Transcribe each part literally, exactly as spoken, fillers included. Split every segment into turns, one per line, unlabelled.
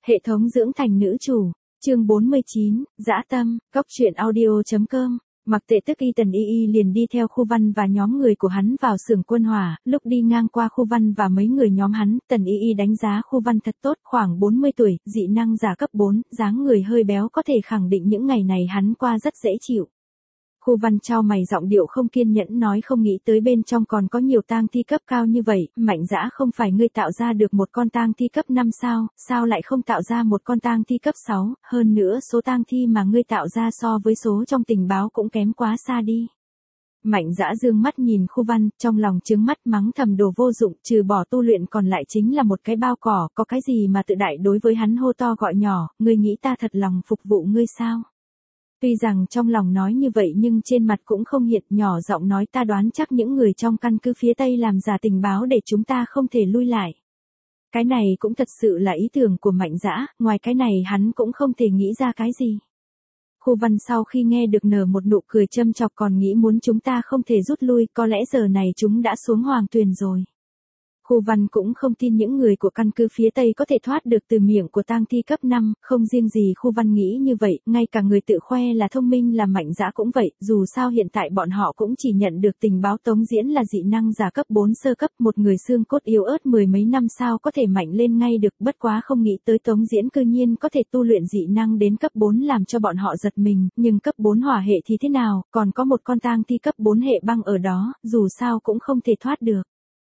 Hệ thống dưỡng thành nữ chủ, chương bốn mươi chín, dã tâm, góc truyện audio.com. Mặc Tệ tức y Tần Y Y liền đi theo Khu Văn và nhóm người của hắn vào xưởng quân hỏa, lúc đi ngang qua Khu Văn và mấy người nhóm hắn, Tần Y Y đánh giá Khu Văn thật tốt, khoảng bốn mươi tuổi, dị năng giả cấp bốn, dáng người hơi béo có thể khẳng định những ngày này hắn qua rất dễ chịu. Khu Văn chau mày giọng điệu không kiên nhẫn nói không nghĩ tới bên trong còn có nhiều tang thi cấp cao như vậy, Mạnh Dã không phải ngươi tạo ra được một con tang thi cấp năm sao, sao lại không tạo ra một con tang thi cấp sáu, hơn nữa số tang thi mà ngươi tạo ra so với số trong tình báo cũng kém quá xa đi. Mạnh Dã dương mắt nhìn Khu Văn, trong lòng trứng mắt mắng thầm đồ vô dụng, trừ bỏ tu luyện còn lại chính là một cái bao cỏ, có cái gì mà tự đại đối với hắn hô to gọi nhỏ, ngươi nghĩ ta thật lòng phục vụ ngươi sao? Tuy rằng trong lòng nói như vậy nhưng trên mặt cũng không hiện, nhỏ giọng nói ta đoán chắc những người trong căn cứ phía Tây làm giả tình báo để chúng ta không thể lui lại. Cái này cũng thật sự là ý tưởng của Mạnh Dã, ngoài cái này hắn cũng không thể nghĩ ra cái gì. Khu Văn sau khi nghe được nở một nụ cười châm chọc còn nghĩ muốn chúng ta không thể rút lui, có lẽ giờ này chúng đã xuống hoàng tuyền rồi. Khu Văn cũng không tin những người của căn cứ phía Tây có thể thoát được từ miệng của tang thi cấp năm, không riêng gì Khu Văn nghĩ như vậy, ngay cả người tự khoe là thông minh là Mạnh Dã cũng vậy, dù sao hiện tại bọn họ cũng chỉ nhận được tình báo Tống Diễn là dị năng giả cấp bốn sơ cấp, một người xương cốt yếu ớt mười mấy năm sao có thể mạnh lên ngay được, bất quá không nghĩ tới Tống Diễn cư nhiên có thể tu luyện dị năng đến cấp bốn làm cho bọn họ giật mình, nhưng cấp bốn hỏa hệ thì thế nào, còn có một con tang thi cấp bốn hệ băng ở đó, dù sao cũng không thể thoát được.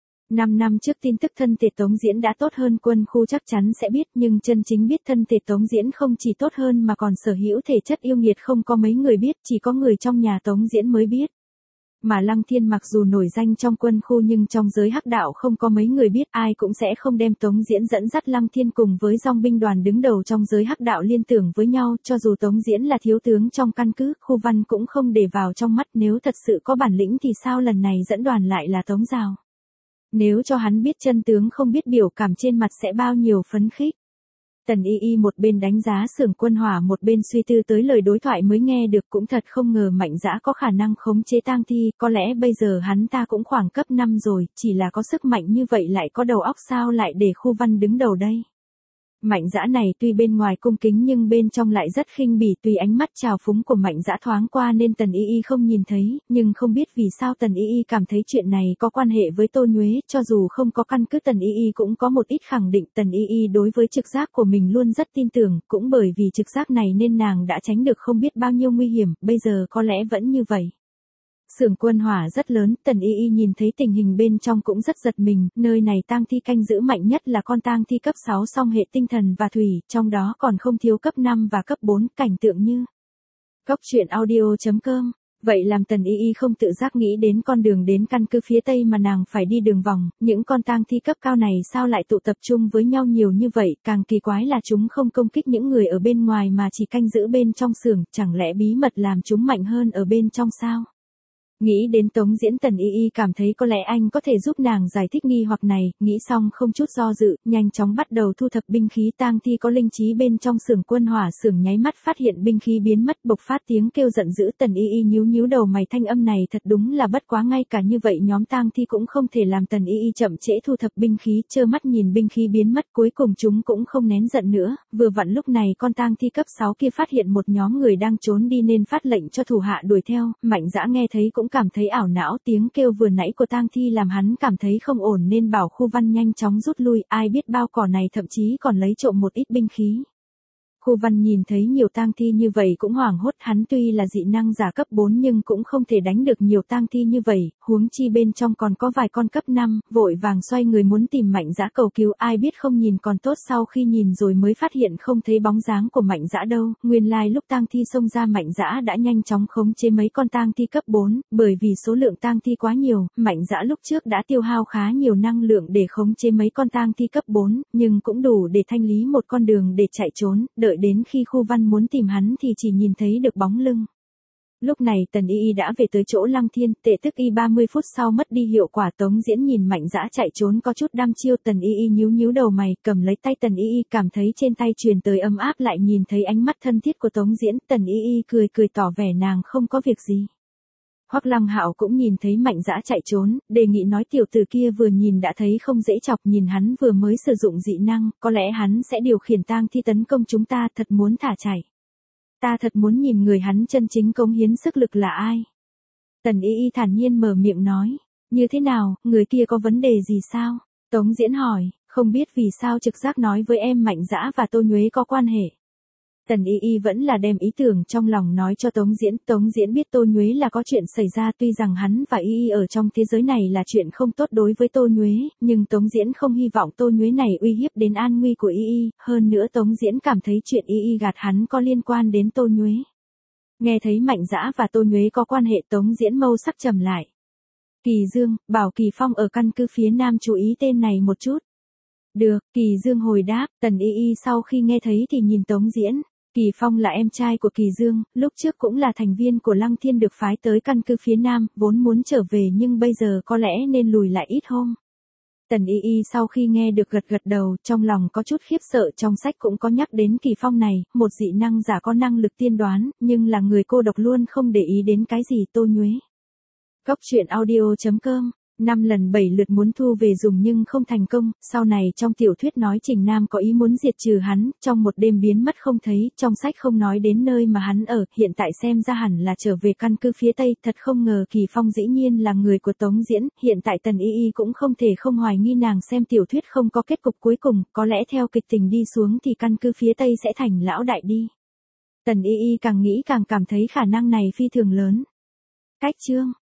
Năm năm trước tin tức thân thể Tống Diễn đã tốt hơn Quân Khu chắc chắn sẽ biết, nhưng chân chính biết thân thể Tống Diễn không chỉ tốt hơn mà còn sở hữu thể chất yêu nghiệt không có mấy người biết, chỉ có người trong nhà Tống Diễn mới biết. Mà Lăng Thiên mặc dù nổi danh trong Quân Khu nhưng trong giới hắc đạo không có mấy người biết, ai cũng sẽ không đem Tống Diễn dẫn dắt Lăng Thiên cùng với dòng binh đoàn đứng đầu trong giới hắc đạo liên tưởng với nhau, cho dù Tống Diễn là thiếu tướng trong căn cứ, Khu Văn cũng không để vào trong mắt, nếu thật sự có bản lĩnh thì sao lần này dẫn đoàn lại là Tống Giào. Nếu cho hắn biết chân tướng không biết biểu cảm trên mặt sẽ bao nhiêu phấn khích. Tần Y Y một bên đánh giá xưởng quân hỏa một bên suy tư tới lời đối thoại mới nghe được, cũng thật không ngờ Mạnh Dã có khả năng khống chế tang thi, có lẽ bây giờ hắn ta cũng khoảng cấp năm rồi, chỉ là có sức mạnh như vậy lại có đầu óc sao lại để Khu Văn đứng đầu đây. Mạnh Dã này tuy bên ngoài cung kính nhưng bên trong lại rất khinh bỉ, tuy ánh mắt trào phúng của Mạnh Dã thoáng qua nên Tần Y Y không nhìn thấy, nhưng không biết vì sao Tần Y Y cảm thấy chuyện này có quan hệ với Tô Nhuế, cho dù không có căn cứ Tần Y Y cũng có một ít khẳng định. Tần Y Y đối với trực giác của mình luôn rất tin tưởng, cũng bởi vì trực giác này nên nàng đã tránh được không biết bao nhiêu nguy hiểm, bây giờ có lẽ vẫn như vậy. Xưởng quân hỏa rất lớn, Tần Y Y nhìn thấy tình hình bên trong cũng rất giật mình, nơi này tang thi canh giữ mạnh nhất là con tang thi cấp sáu song hệ tinh thần và thủy, trong đó còn không thiếu cấp năm và cấp bốn, cảnh tượng như. Góc truyện audio.com. Vậy làm Tần Y Y không tự giác nghĩ đến con đường đến căn cứ phía Tây mà nàng phải đi đường vòng, những con tang thi cấp cao này sao lại tụ tập trung với nhau nhiều như vậy, càng kỳ quái là chúng không công kích những người ở bên ngoài mà chỉ canh giữ bên trong xưởng, chẳng lẽ bí mật làm chúng mạnh hơn ở bên trong sao? Nghĩ đến Tống Diễn, Tần Y Y cảm thấy có lẽ anh có thể giúp nàng giải thích nghi hoặc này, nghĩ xong không chút do dự, nhanh chóng bắt đầu thu thập binh khí. Tang thi có linh trí bên trong xưởng quân hỏa, xưởng nháy mắt phát hiện binh khí biến mất, bộc phát tiếng kêu giận dữ. Tần Y Y nhíu nhíu đầu mày, thanh âm này thật đúng là bất quá, ngay cả như vậy nhóm tang thi cũng không thể làm Tần Y Y chậm trễ thu thập binh khí, trơ mắt nhìn binh khí biến mất, cuối cùng chúng cũng không nén giận nữa, vừa vặn lúc này con tang thi cấp sáu kia phát hiện một nhóm người đang trốn đi nên phát lệnh cho thủ hạ đuổi theo. Mạnh Dã nghe thấy cũng cảm thấy ảo não, tiếng kêu vừa nãy của tang thi làm hắn cảm thấy không ổn nên bảo Khu Văn nhanh chóng rút lui, ai biết bao cỏ này thậm chí còn lấy trộm một ít binh khí. Khu Văn nhìn thấy nhiều tang thi như vậy cũng hoảng hốt, hắn tuy là dị năng giả cấp bốn nhưng cũng không thể đánh được nhiều tang thi như vậy, huống chi bên trong còn có vài con cấp năm, vội vàng xoay người muốn tìm Mạnh Dã cầu cứu, ai biết không nhìn còn tốt, sau khi nhìn rồi mới phát hiện không thấy bóng dáng của Mạnh Dã đâu, nguyên lai lúc tang thi xông ra Mạnh Dã đã nhanh chóng khống chế mấy con tang thi cấp bốn, bởi vì số lượng tang thi quá nhiều, Mạnh Dã lúc trước đã tiêu hao khá nhiều năng lượng để khống chế mấy con tang thi cấp bốn, nhưng cũng đủ để thanh lý một con đường để chạy trốn, đợi đến khi Khu Văn muốn tìm hắn thì chỉ nhìn thấy được bóng lưng. Lúc này Tần Y Y đã về tới chỗ Lăng Thiên, Tệ tức y ba mươi phút sau mất đi hiệu quả. Tống Diễn nhìn Mạnh Dã chạy trốn có chút đăm chiêu, Tần Y Y nhíu nhíu đầu mày, cầm lấy tay Tần Y Y cảm thấy trên tay truyền tới ấm áp, lại nhìn thấy ánh mắt thân thiết của Tống Diễn, Tần Y Y cười cười tỏ vẻ nàng không có việc gì. Hoắc Lăng Hạo cũng nhìn thấy Mạnh Dã chạy trốn, đề nghị nói tiểu tử kia vừa nhìn đã thấy không dễ chọc, nhìn hắn vừa mới sử dụng dị năng, có lẽ hắn sẽ điều khiển tang thi tấn công chúng ta, thật muốn thả chạy. Ta thật muốn nhìn người hắn chân chính cống hiến sức lực là ai. Tần Y Y thản nhiên mở miệng nói, như thế nào, người kia có vấn đề gì sao? Tống Diễn hỏi, không biết vì sao trực giác nói với em Mạnh Dã và Tô Nhuế có quan hệ. Tần Y Y vẫn là đem ý tưởng trong lòng nói cho Tống Diễn, Tống Diễn biết Tô Nhuế là có chuyện xảy ra, tuy rằng hắn và Y Y ở trong thế giới này là chuyện không tốt đối với Tô Nhuế, nhưng Tống Diễn không hy vọng Tô Nhuế này uy hiếp đến an nguy của Y Y, hơn nữa Tống Diễn cảm thấy chuyện Y Y gạt hắn có liên quan đến Tô Nhuế. Nghe thấy Mạnh Dã và Tô Nhuế có quan hệ, Tống Diễn mâu sắc trầm lại. Kỳ Dương, bảo Kỳ Phong ở căn cứ phía Nam chú ý tên này một chút. Được, Kỳ Dương hồi đáp, Tần Y Y sau khi nghe thấy thì nhìn Tống Diễn. Kỳ Phong là em trai của Kỳ Dương, lúc trước cũng là thành viên của Lăng Thiên được phái tới căn cứ phía Nam, vốn muốn trở về nhưng bây giờ có lẽ nên lùi lại ít hôm. Tần Y Y sau khi nghe được gật gật đầu, trong lòng có chút khiếp sợ, trong sách cũng có nhắc đến Kỳ Phong này, một dị năng giả có năng lực tiên đoán, nhưng là người cô độc luôn không để ý đến cái gì Tô Nhuế. Góc truyện audio chấm com năm lần bảy lượt muốn thu về dùng nhưng không thành công, sau này trong tiểu thuyết nói Trình Nam có ý muốn diệt trừ hắn, trong một đêm biến mất không thấy, trong sách không nói đến nơi mà hắn ở, hiện tại xem ra hẳn là trở về căn cứ phía Tây, thật không ngờ Kỳ Phong dĩ nhiên là người của Tống Diễn, hiện tại Tần Y Y cũng không thể không hoài nghi nàng xem tiểu thuyết không có kết cục cuối cùng, có lẽ theo kịch tình đi xuống thì căn cứ phía Tây sẽ thành lão đại đi. Tần Y Y càng nghĩ càng cảm thấy khả năng này phi thường lớn. Cách chương